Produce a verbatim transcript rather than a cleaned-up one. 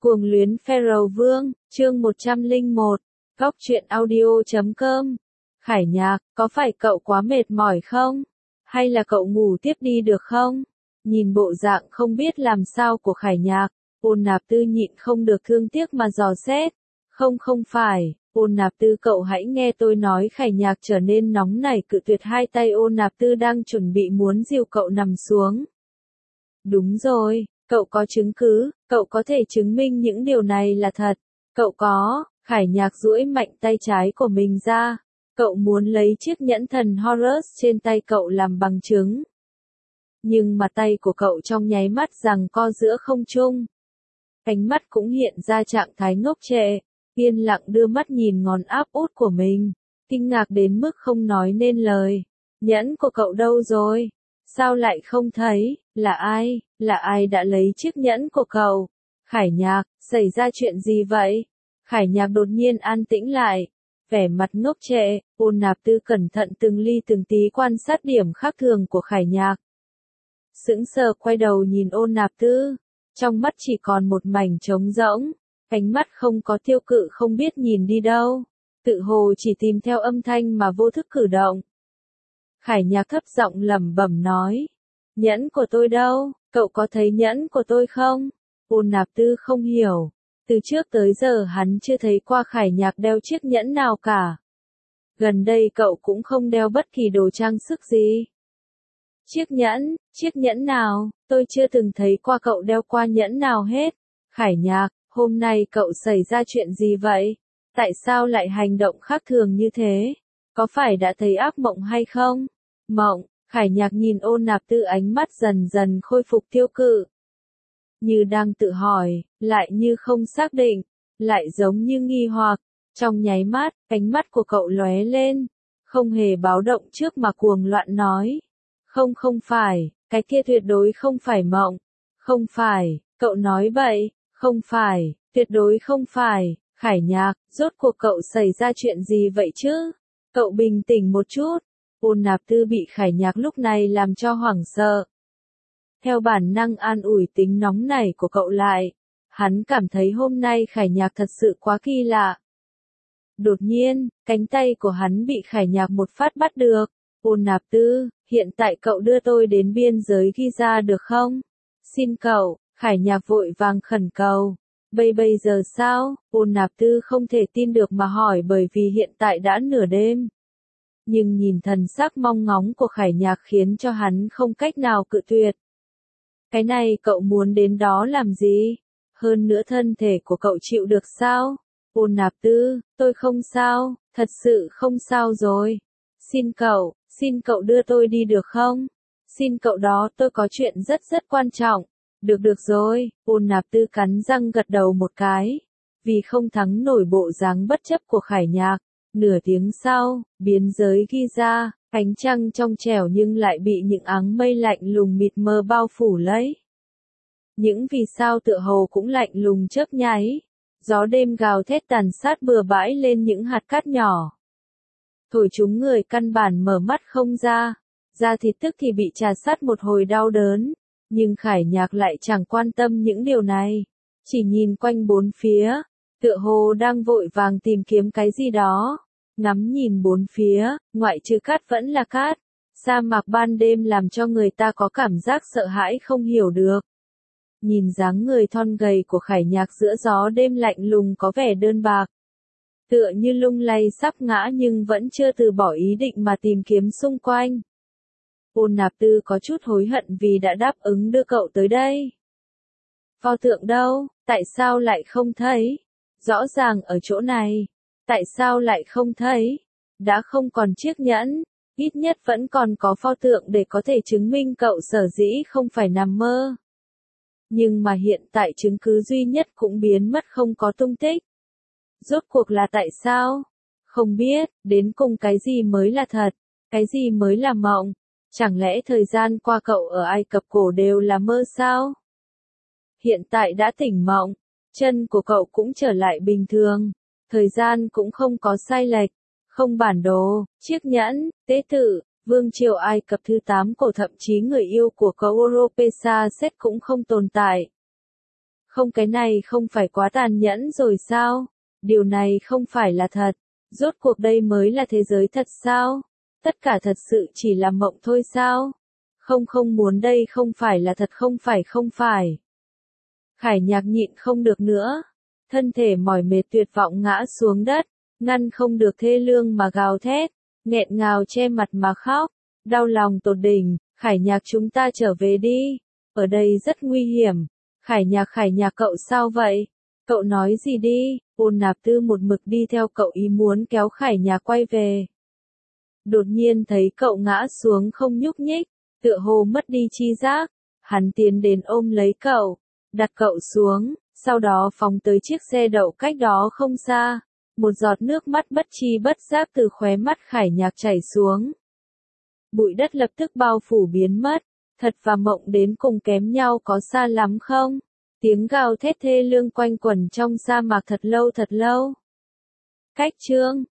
Cuồng luyến Pharaoh Vương, chương một trăm lẻ một, góc truyện audio chấm com. Khải Nhạc, có phải cậu quá mệt mỏi không? Hay là cậu ngủ tiếp đi được không? Nhìn bộ dạng không biết làm sao của Khải Nhạc, Ôn Nạp Tư nhịn không được thương tiếc mà dò xét. Không không phải, Ôn Nạp Tư cậu hãy nghe tôi nói. Khải Nhạc trở nên nóng nảy cự tuyệt hai tay Ôn Nạp Tư đang chuẩn bị muốn dìu cậu nằm xuống. Đúng rồi, cậu có chứng cứ, cậu có thể chứng minh những điều này là thật. Cậu có, Khải Nhạc duỗi mạnh tay trái của mình ra. Cậu muốn lấy chiếc nhẫn thần Horus trên tay cậu làm bằng chứng. Nhưng mà tay của cậu trong nháy mắt giằng co giữa không trung. Ánh mắt cũng hiện ra trạng thái ngốc trệ, yên lặng đưa mắt nhìn ngón áp út của mình, kinh ngạc đến mức không nói nên lời. Nhẫn của cậu đâu rồi? Sao lại không thấy? Là ai? Là ai đã lấy chiếc nhẫn của cậu? Khải Nhạc, xảy ra chuyện gì vậy? Khải Nhạc đột nhiên an tĩnh lại, vẻ mặt ngốc trệ. Ôn Nạp Tư cẩn thận từng ly từng tí quan sát điểm khác thường của Khải Nhạc. Sững sờ quay đầu nhìn Ôn Nạp Tư, trong mắt chỉ còn một mảnh trống rỗng, ánh mắt không có tiêu cự không biết nhìn đi đâu, tự hồ chỉ tìm theo âm thanh mà vô thức cử động. Khải Nhạc thấp giọng lẩm bẩm nói, nhẫn của tôi đâu, cậu có thấy nhẫn của tôi không? Ôn Nạp Tư không hiểu, từ trước tới giờ hắn chưa thấy qua Khải Nhạc đeo chiếc nhẫn nào cả. Gần đây cậu cũng không đeo bất kỳ đồ trang sức gì. Chiếc nhẫn, chiếc nhẫn nào, tôi chưa từng thấy qua cậu đeo qua nhẫn nào hết. Khải Nhạc, hôm nay cậu xảy ra chuyện gì vậy? Tại sao lại hành động khác thường như thế? Có phải đã thấy ác mộng hay không? Mộng, Khải Nhạc nhìn Ôn Nạp Tư, ánh mắt dần dần khôi phục tiêu cự. Như đang tự hỏi, lại như không xác định, lại giống như nghi hoặc. Trong nháy mắt, ánh mắt của cậu lóe lên, không hề báo động trước mà cuồng loạn nói. Không không phải, cái kia tuyệt đối không phải mộng. Không phải, cậu nói bậy, không phải, tuyệt đối không phải. Khải Nhạc, rốt cuộc cậu xảy ra chuyện gì vậy chứ? Cậu bình tĩnh một chút. Ôn Nạp Tư bị Khải Nhạc lúc này làm cho hoảng sợ. Theo bản năng an ủi tính nóng nảy của cậu lại, hắn cảm thấy hôm nay Khải Nhạc thật sự quá kỳ lạ. Đột nhiên, cánh tay của hắn bị Khải Nhạc một phát bắt được. Ôn Nạp Tư, hiện tại cậu đưa tôi đến biên giới Giza được không? Xin cậu, Khải Nhạc vội vàng khẩn cầu. Bây bây giờ sao? Ôn Nạp Tư không thể tin được mà hỏi, bởi vì hiện tại đã nửa đêm. Nhưng nhìn thần sắc mong ngóng của Khải Nhạc khiến cho hắn không cách nào cự tuyệt. Cái này cậu muốn đến đó làm gì? Hơn nữa thân thể của cậu chịu được sao? Ôn Nạp Tư, tôi không sao, thật sự không sao rồi. Xin cậu, xin cậu đưa tôi đi được không? Xin cậu đó, tôi có chuyện rất rất quan trọng. Được được rồi, Ôn Nạp Tư cắn răng gật đầu một cái. Vì không thắng nổi bộ dáng bất chấp của Khải Nhạc, nửa tiếng sau, biên giới Giza, ánh trăng trong trẻo nhưng lại bị những áng mây lạnh lùng mịt mờ bao phủ lấy. Những vì sao tựa hồ cũng lạnh lùng chớp nháy. Gió đêm gào thét tàn sát bừa bãi lên những hạt cát nhỏ. Thổi chúng người căn bản mở mắt không ra, da thịt tức thì bị trà sát một hồi đau đớn, nhưng Khải Nhạc lại chẳng quan tâm những điều này, chỉ nhìn quanh bốn phía, tựa hồ đang vội vàng tìm kiếm cái gì đó. Ngắm nhìn bốn phía, ngoại trừ cát vẫn là cát, sa mạc ban đêm làm cho người ta có cảm giác sợ hãi không hiểu được. Nhìn dáng người thon gầy của Khải Nhạc giữa gió đêm lạnh lùng có vẻ đơn bạc, tựa như lung lay sắp ngã nhưng vẫn chưa từ bỏ ý định mà tìm kiếm xung quanh. Ôn Nạp Tư có chút hối hận vì đã đáp ứng đưa cậu tới đây. Pho tượng đâu, tại sao lại không thấy? Rõ ràng ở chỗ này, tại sao lại không thấy? Đã không còn chiếc nhẫn, ít nhất vẫn còn có pho tượng để có thể chứng minh cậu sở dĩ không phải nằm mơ. Nhưng mà hiện tại chứng cứ duy nhất cũng biến mất không có tung tích. Rốt cuộc là tại sao? Không biết, đến cùng cái gì mới là thật, cái gì mới là mộng? Chẳng lẽ thời gian qua cậu ở Ai Cập cổ đều là mơ sao? Hiện tại đã tỉnh mộng, chân của cậu cũng trở lại bình thường, thời gian cũng không có sai lệch, không bản đồ, chiếc nhẫn, tế tự, vương triều Ai Cập thứ tám cổ thậm chí người yêu của cậu Oropesa Set cũng không tồn tại. Không, cái này không phải quá tàn nhẫn rồi sao? Điều này không phải là thật. Rốt cuộc đây mới là thế giới thật sao? Tất cả thật sự chỉ là mộng thôi sao? Không, không muốn, đây không phải là thật, không phải, không phải. Khải Nhạc nhịn không được nữa. Thân thể mỏi mệt tuyệt vọng ngã xuống đất, ngăn không được thê lương mà gào thét, nghẹn ngào che mặt mà khóc, đau lòng tột đỉnh. Khải Nhạc, chúng ta trở về đi, ở đây rất nguy hiểm. Khải Nhạc, Khải Nhạc, cậu sao vậy? Cậu nói gì đi? Ôn Nạp Tư một mực đi theo cậu, ý muốn kéo Khải Nhạc quay về. Đột nhiên thấy cậu ngã xuống không nhúc nhích, tựa hồ mất đi chi giác, hắn tiến đến ôm lấy cậu, đặt cậu xuống, sau đó phóng tới chiếc xe đậu cách đó không xa. Một giọt nước mắt bất chi bất giác từ khóe mắt Khải Nhạc chảy xuống. Bụi đất lập tức bao phủ biến mất, thật và mộng đến cùng kém nhau có xa lắm không? Tiếng gào thét thê lương quanh quẩn trong sa mạc thật lâu thật lâu. Cách chương